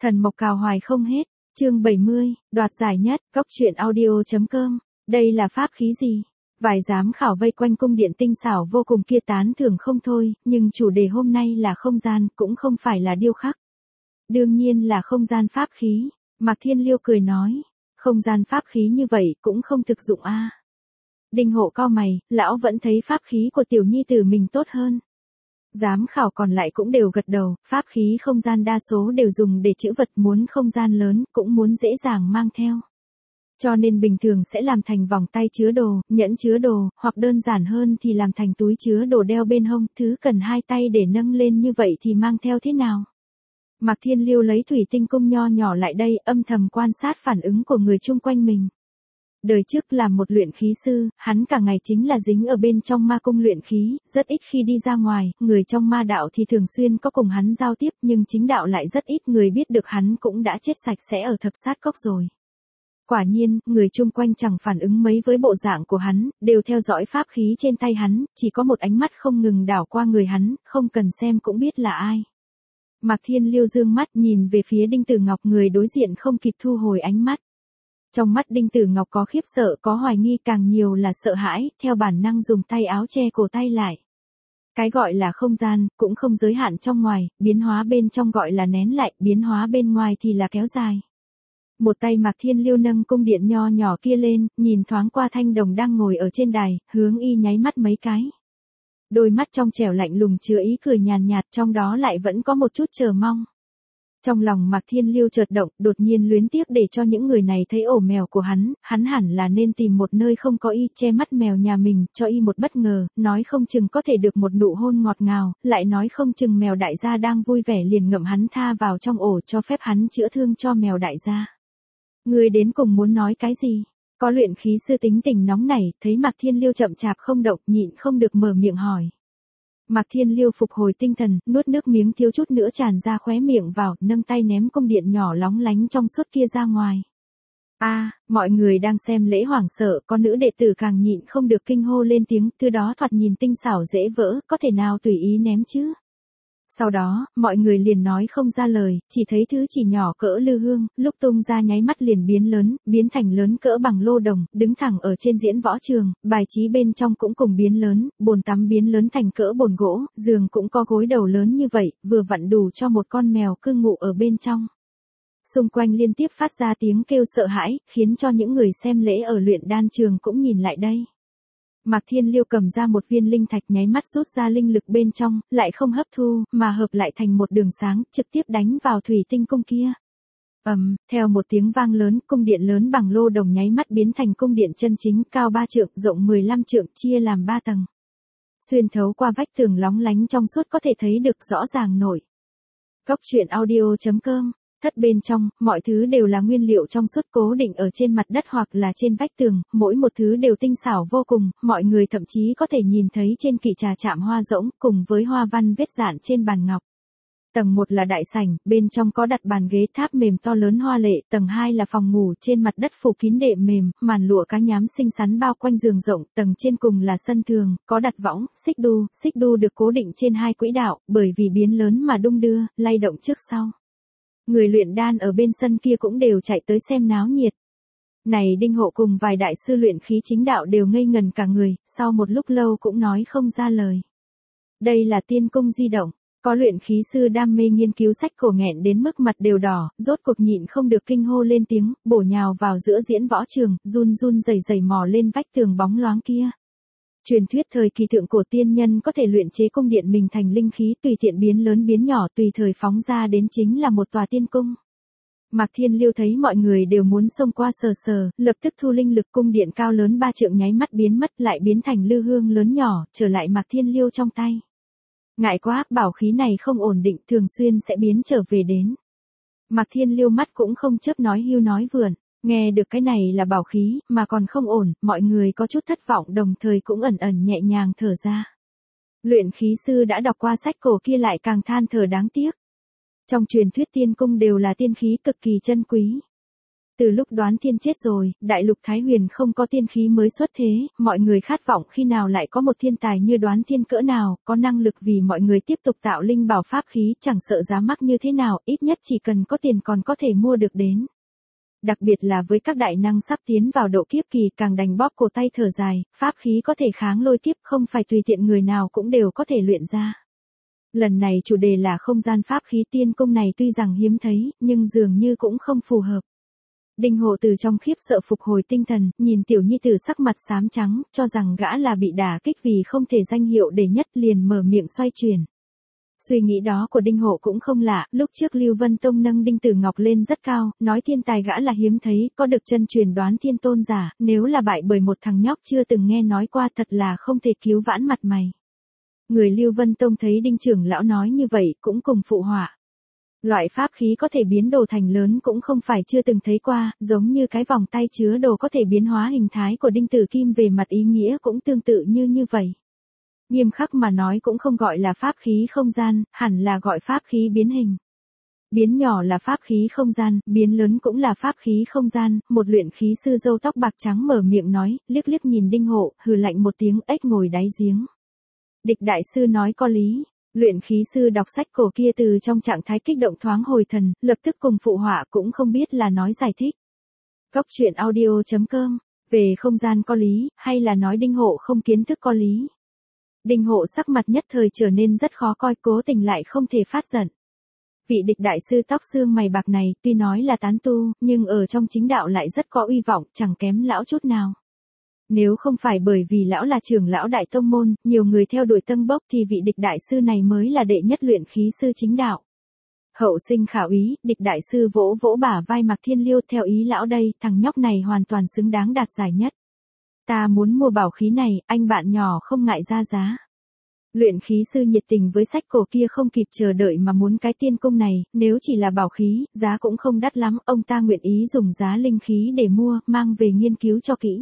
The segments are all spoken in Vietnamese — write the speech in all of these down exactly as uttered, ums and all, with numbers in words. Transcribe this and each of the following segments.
Thần mộc cào hoài không hết, chương bảy mươi, đoạt giải nhất, góc truyện audio.com, đây là pháp khí gì? Vài giám khảo vây quanh cung điện tinh xảo vô cùng kia tán thưởng không thôi, nhưng chủ đề hôm nay là không gian, cũng không phải là điêu khắc. Đương nhiên là không gian pháp khí, Mạc Thiên Liêu cười nói, không gian pháp khí như vậy cũng không thực dụng a. Đinh Hộ cau mày, lão vẫn thấy pháp khí của tiểu nhi tử mình tốt hơn. Giám khảo còn lại cũng đều gật đầu, pháp khí không gian đa số đều dùng để trữ vật, muốn không gian lớn, cũng muốn dễ dàng mang theo. Cho nên bình thường sẽ làm thành vòng tay chứa đồ, nhẫn chứa đồ, hoặc đơn giản hơn thì làm thành túi chứa đồ đeo bên hông, thứ cần hai tay để nâng lên như vậy thì mang theo thế nào? Mạc Thiên Liêu lấy thủy tinh cung nho nhỏ lại đây, âm thầm quan sát phản ứng của người chung quanh mình. Đời trước làm một luyện khí sư, hắn cả ngày chính là dính ở bên trong ma cung luyện khí, rất ít khi đi ra ngoài, người trong ma đạo thì thường xuyên có cùng hắn giao tiếp, nhưng chính đạo lại rất ít người biết được hắn cũng đã chết sạch sẽ ở thập sát cốc rồi. Quả nhiên, người chung quanh chẳng phản ứng mấy với bộ dạng của hắn, đều theo dõi pháp khí trên tay hắn, chỉ có một ánh mắt không ngừng đảo qua người hắn, không cần xem cũng biết là ai. Mạc Thiên Liêu dương mắt nhìn về phía Đinh Tử Ngọc, người đối diện không kịp thu hồi ánh mắt. Trong mắt Đinh Tử Ngọc có khiếp sợ, có hoài nghi, càng nhiều là sợ hãi, theo bản năng dùng tay áo che cổ tay lại. Cái gọi là không gian, cũng không giới hạn trong ngoài, biến hóa bên trong gọi là nén lại, biến hóa bên ngoài thì là kéo dài. Một tay Mạc Thiên Liêu nâng cung điện nho nhỏ kia lên, nhìn thoáng qua Thanh Đồng đang ngồi ở trên đài, hướng y nháy mắt mấy cái. Đôi mắt trong trẻo lạnh lùng chứa ý cười nhàn nhạt, trong đó lại vẫn có một chút chờ mong. Trong lòng Mạc Thiên Liêu chợt động, đột nhiên luyến tiếc để cho những người này thấy ổ mèo của hắn, hắn hẳn là nên tìm một nơi không có y, che mắt mèo nhà mình, cho y một bất ngờ, nói không chừng có thể được một nụ hôn ngọt ngào, lại nói không chừng mèo đại gia đang vui vẻ liền ngậm hắn tha vào trong ổ, cho phép hắn chữa thương cho mèo đại gia. Người đến cùng muốn nói cái gì? Có luyện khí sư tính tình nóng nảy, thấy Mạc Thiên Liêu chậm chạp không động, nhịn không được mở miệng hỏi. Mạc Thiên Liêu phục hồi tinh thần, nuốt nước miếng thiếu chút nữa tràn ra khóe miệng vào, nâng tay ném cung điện nhỏ lóng lánh trong suốt kia ra ngoài. A, à, mọi người đang xem lễ hoảng sợ, con nữ đệ tử càng nhịn không được kinh hô lên tiếng, thứ đó thoạt nhìn tinh xảo dễ vỡ, có thể nào tùy ý ném chứ? Sau đó, mọi người liền nói không ra lời, chỉ thấy thứ chỉ nhỏ cỡ lư hương, lúc tung ra nháy mắt liền biến lớn, biến thành lớn cỡ bằng lô đồng, đứng thẳng ở trên diễn võ trường, bài trí bên trong cũng cùng biến lớn, bồn tắm biến lớn thành cỡ bồn gỗ, giường cũng có gối đầu lớn như vậy, vừa vặn đủ cho một con mèo cưng ngủ ở bên trong. Xung quanh liên tiếp phát ra tiếng kêu sợ hãi, khiến cho những người xem lễ ở luyện đan trường cũng nhìn lại đây. Mạc Thiên Liêu cầm ra một viên linh thạch, nháy mắt rút ra linh lực bên trong, lại không hấp thu, mà hợp lại thành một đường sáng, trực tiếp đánh vào thủy tinh cung kia. Ầm, um, theo một tiếng vang lớn, cung điện lớn bằng lô đồng nháy mắt biến thành cung điện chân chính, cao ba trượng, rộng mười lăm trượng, chia làm ba tầng. Xuyên thấu qua vách tường lóng lánh trong suốt có thể thấy được rõ ràng nổi. Góc truyện audio.com. Thất bên trong, mọi thứ đều là nguyên liệu trong suốt cố định ở trên mặt đất hoặc là trên vách tường, mỗi một thứ đều tinh xảo vô cùng, mọi người thậm chí có thể nhìn thấy trên kỷ trà chạm hoa rỗng, cùng với hoa văn vết dạn trên bàn ngọc. Tầng một là đại sảnh, bên trong có đặt bàn ghế tháp mềm to lớn hoa lệ, tầng hai là phòng ngủ, trên mặt đất phủ kín đệm mềm, màn lụa cá nhám xinh xắn bao quanh giường rộng, tầng trên cùng là sân thường, có đặt võng, xích đu, xích đu được cố định trên hai quỹ đạo, bởi vì biến lớn mà đung đưa, lay động trước sau. Người luyện đan ở bên sân kia cũng đều chạy tới xem náo nhiệt. Này Đinh Hộ cùng vài đại sư luyện khí chính đạo đều ngây ngần cả người, sau một lúc lâu cũng nói không ra lời. Đây là tiên cung di động, có luyện khí sư đam mê nghiên cứu sách cổ nghẹn đến mức mặt đều đỏ, rốt cuộc nhịn không được kinh hô lên tiếng, bổ nhào vào giữa diễn võ trường, run run rẩy rẩy mò lên vách tường bóng loáng kia. Truyền thuyết thời kỳ thượng cổ tiên nhân có thể luyện chế cung điện mình thành linh khí, tùy tiện biến lớn biến nhỏ, tùy thời phóng ra đến chính là một tòa tiên cung. Mạc Thiên Liêu thấy mọi người đều muốn xông qua sờ sờ, lập tức thu linh lực, cung điện cao lớn ba trượng nháy mắt biến mất, lại biến thành lư hương lớn nhỏ, trở lại Mạc Thiên Liêu trong tay. Ngại quá, bảo khí này không ổn định, thường xuyên sẽ biến trở về đến. Mạc Thiên Liêu mắt cũng không chớp nói hưu nói vượn. Nghe được cái này là bảo khí, mà còn không ổn, mọi người có chút thất vọng, đồng thời cũng ẩn ẩn nhẹ nhàng thở ra. Luyện khí sư đã đọc qua sách cổ kia lại càng than thở đáng tiếc. Trong truyền thuyết tiên cung đều là tiên khí cực kỳ chân quý. Từ lúc Đoán Thiên chết rồi, đại lục Thái Huyền không có tiên khí mới xuất thế, mọi người khát vọng khi nào lại có một thiên tài như Đoán Thiên cỡ nào, có năng lực vì mọi người tiếp tục tạo linh bảo pháp khí, chẳng sợ giá mắc như thế nào, ít nhất chỉ cần có tiền còn có thể mua được đến. Đặc biệt là với các đại năng sắp tiến vào độ kiếp kỳ, càng đành bóp cổ tay thở dài, pháp khí có thể kháng lôi kiếp, không phải tùy tiện người nào cũng đều có thể luyện ra. Lần này chủ đề là không gian pháp khí, tiên cung này tuy rằng hiếm thấy, nhưng dường như cũng không phù hợp. Đinh Hộ từ trong khiếp sợ phục hồi tinh thần, nhìn tiểu nhi tử sắc mặt xám trắng, cho rằng gã là bị đả kích vì không thể danh hiệu đệ nhất, liền mở miệng xoay chuyển. Suy nghĩ đó của Đinh Hộ cũng không lạ, lúc trước Lưu Vân Tông nâng Đinh Tử Ngọc lên rất cao, nói thiên tài gã là hiếm thấy, có được chân truyền Đoán Thiên tôn giả, nếu là bại bởi một thằng nhóc chưa từng nghe nói qua thật là không thể cứu vãn mặt mày. Người Lưu Vân Tông thấy Đinh trưởng lão nói như vậy, cũng cùng phụ họa. Loại pháp khí có thể biến đồ thành lớn cũng không phải chưa từng thấy qua, giống như cái vòng tay chứa đồ có thể biến hóa hình thái của Đinh Tử Kim, về mặt ý nghĩa cũng tương tự như như vậy. Nghiêm khắc mà nói cũng không gọi là pháp khí không gian, hẳn là gọi pháp khí biến hình. Biến nhỏ là pháp khí không gian, biến lớn cũng là pháp khí không gian, một luyện khí sư râu tóc bạc trắng mở miệng nói, liếc liếc nhìn Đinh Hộ, hừ lạnh một tiếng, ếch ngồi đáy giếng. Địch đại sư nói có lý. Luyện khí sư đọc sách cổ kia từ trong trạng thái kích động thoáng hồi thần, lập tức cùng phụ họa, cũng không biết là nói giải thích. Cốc truyện audio chấm com, về không gian có lý, hay là nói Đinh Hộ không kiến thức có lý. Đinh Hộ sắc mặt nhất thời trở nên rất khó coi, cố tình lại không thể phát giận. Vị địch đại sư tóc xương mày bạc này, tuy nói là tán tu, nhưng ở trong chính đạo lại rất có uy vọng, chẳng kém lão chút nào. Nếu không phải bởi vì lão là trưởng lão đại tông môn, nhiều người theo đuổi tân bốc, thì vị địch đại sư này mới là đệ nhất luyện khí sư chính đạo. Hậu sinh khảo ý, địch đại sư vỗ vỗ bả vai Mạc Thiên Liêu, theo ý lão đây, thằng nhóc này hoàn toàn xứng đáng đạt giải nhất. Ta muốn mua bảo khí này, anh bạn nhỏ không ngại ra giá. Luyện khí sư nhiệt tình với sách cổ kia không kịp chờ đợi mà muốn cái tiên cung này, nếu chỉ là bảo khí, giá cũng không đắt lắm, ông ta nguyện ý dùng giá linh khí để mua, mang về nghiên cứu cho kỹ.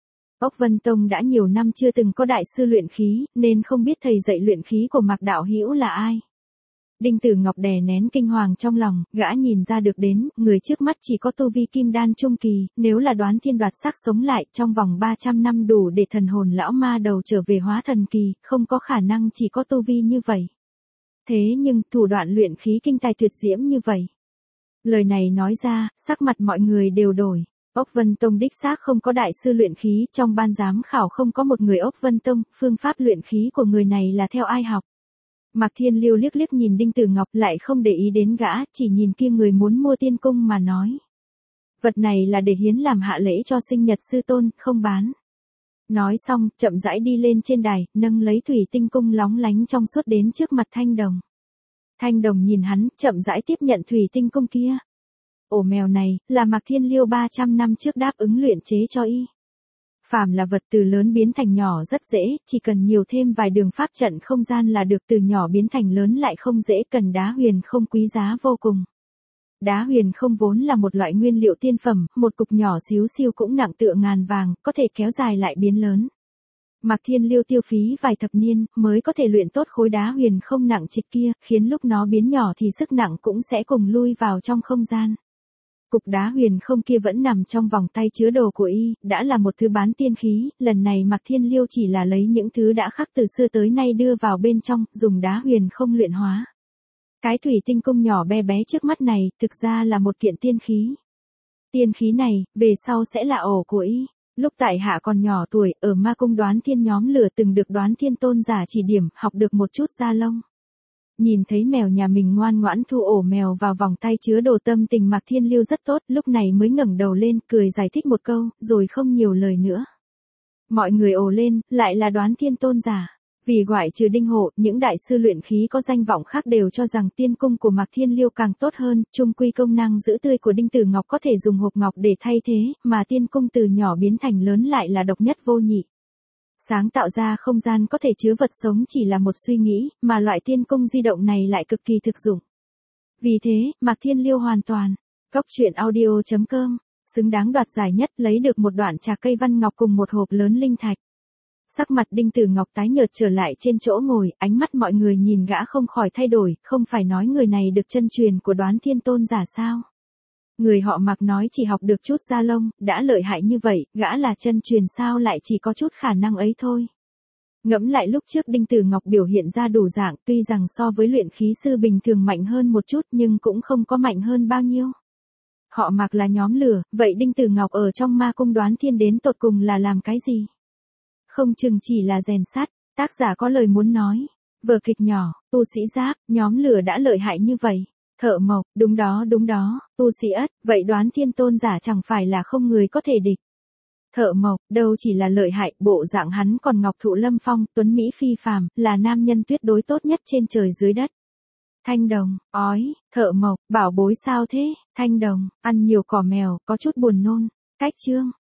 Ốc Vân Tông đã nhiều năm chưa từng có đại sư luyện khí, nên không biết thầy dạy luyện khí của Mạc đạo hữu là ai. Đinh Tử Ngọc đè nén kinh hoàng trong lòng, gã nhìn ra được đến, người trước mắt chỉ có tu vi kim đan trung kỳ, nếu là Đoán Thiên đoạt xác sống lại, trong vòng ba trăm năm đủ để thần hồn lão ma đầu trở về hóa thần kỳ, không có khả năng chỉ có tu vi như vậy. Thế nhưng, thủ đoạn luyện khí kinh tài tuyệt diễm như vậy. Lời này nói ra, sắc mặt mọi người đều đổi. Ốc Vân Tông đích xác không có đại sư luyện khí, trong ban giám khảo không có một người Ốc Vân Tông, phương pháp luyện khí của người này là theo ai học. Mạc Thiên Liêu liếc liếc nhìn Đinh Tử Ngọc, lại không để ý đến gã, chỉ nhìn kia người muốn mua tiên cung mà nói. Vật này là để hiến làm hạ lễ cho sinh nhật sư tôn, không bán. Nói xong, chậm rãi đi lên trên đài, nâng lấy thủy tinh cung lóng lánh trong suốt đến trước mặt Thanh Đồng. Thanh Đồng nhìn hắn, chậm rãi tiếp nhận thủy tinh cung kia. Ổ mèo này, là Mạc Thiên Liêu ba trăm năm trước đáp ứng luyện chế cho y. Phàm là vật từ lớn biến thành nhỏ rất dễ, chỉ cần nhiều thêm vài đường pháp trận không gian là được, từ nhỏ biến thành lớn lại không dễ, cần đá huyền không quý giá vô cùng. Đá huyền không vốn là một loại nguyên liệu tiên phẩm, một cục nhỏ xíu xiu cũng nặng tựa ngàn vàng, có thể kéo dài lại biến lớn. Mạc Thiên Liêu tiêu phí vài thập niên, mới có thể luyện tốt khối đá huyền không nặng trịch kia, khiến lúc nó biến nhỏ thì sức nặng cũng sẽ cùng lui vào trong không gian. Cục đá huyền không kia vẫn nằm trong vòng tay chứa đồ của y, đã là một thứ bán tiên khí, lần này Mạc Thiên Liêu chỉ là lấy những thứ đã khắc từ xưa tới nay đưa vào bên trong, dùng đá huyền không luyện hóa. Cái thủy tinh cung nhỏ bé bé trước mắt này, thực ra là một kiện tiên khí. Tiên khí này, về sau sẽ là ổ của y. Lúc tại hạ còn nhỏ tuổi, ở ma cung Đoán Thiên nhóm lửa từng được Đoán Thiên tôn giả chỉ điểm, học được một chút da lông. Nhìn thấy mèo nhà mình ngoan ngoãn thu ổ mèo vào vòng tay chứa đồ, tâm tình Mạc Thiên Liêu rất tốt, lúc này mới ngẩng đầu lên, cười giải thích một câu, rồi không nhiều lời nữa. Mọi người ồ lên, lại là Đoán Thiên tôn giả. Vì ngoại trừ Đinh Hộ, những đại sư luyện khí có danh vọng khác đều cho rằng tiên cung của Mạc Thiên Liêu càng tốt hơn, chung quy công năng giữ tươi của Đinh Tử Ngọc có thể dùng hộp ngọc để thay thế, mà tiên cung từ nhỏ biến thành lớn lại là độc nhất vô nhị. Sáng tạo ra không gian có thể chứa vật sống chỉ là một suy nghĩ, mà loại tiên cung di động này lại cực kỳ thực dụng. Vì thế, Mạc Thiên Liêu hoàn toàn, cốc truyện audio chấm com, xứng đáng đoạt giải nhất, lấy được một đoạn trà cây văn ngọc cùng một hộp lớn linh thạch. Sắc mặt Đinh Tử Ngọc tái nhợt trở lại trên chỗ ngồi, ánh mắt mọi người nhìn gã không khỏi thay đổi, không phải nói người này được chân truyền của Đoán Thiên tôn giả sao? Người họ Mạc nói chỉ học được chút da lông, đã lợi hại như vậy, gã là chân truyền sao lại chỉ có chút khả năng ấy thôi. Ngẫm lại lúc trước Đinh Tử Ngọc biểu hiện ra đủ dạng, tuy rằng so với luyện khí sư bình thường mạnh hơn một chút nhưng cũng không có mạnh hơn bao nhiêu. Họ Mạc là nhóm lửa, vậy Đinh Tử Ngọc ở trong ma cung Đoán Thiên đến tột cùng là làm cái gì? Không chừng chỉ là rèn sắt, tác giả có lời muốn nói. Vở kịch nhỏ, tu sĩ giáp, nhóm lửa đã lợi hại như vậy. Thợ mộc, đúng đó đúng đó, tu sĩ ất, vậy Đoán Thiên tôn giả chẳng phải là không người có thể địch. Thợ mộc, đâu chỉ là lợi hại, bộ dạng hắn còn ngọc thụ lâm phong, tuấn Mỹ phi phàm, là nam nhân tuyệt đối tốt nhất trên trời dưới đất. Thanh đồng, ói, thợ mộc, bảo bối sao thế, thanh đồng, ăn nhiều cỏ mèo, có chút buồn nôn. Cách chương.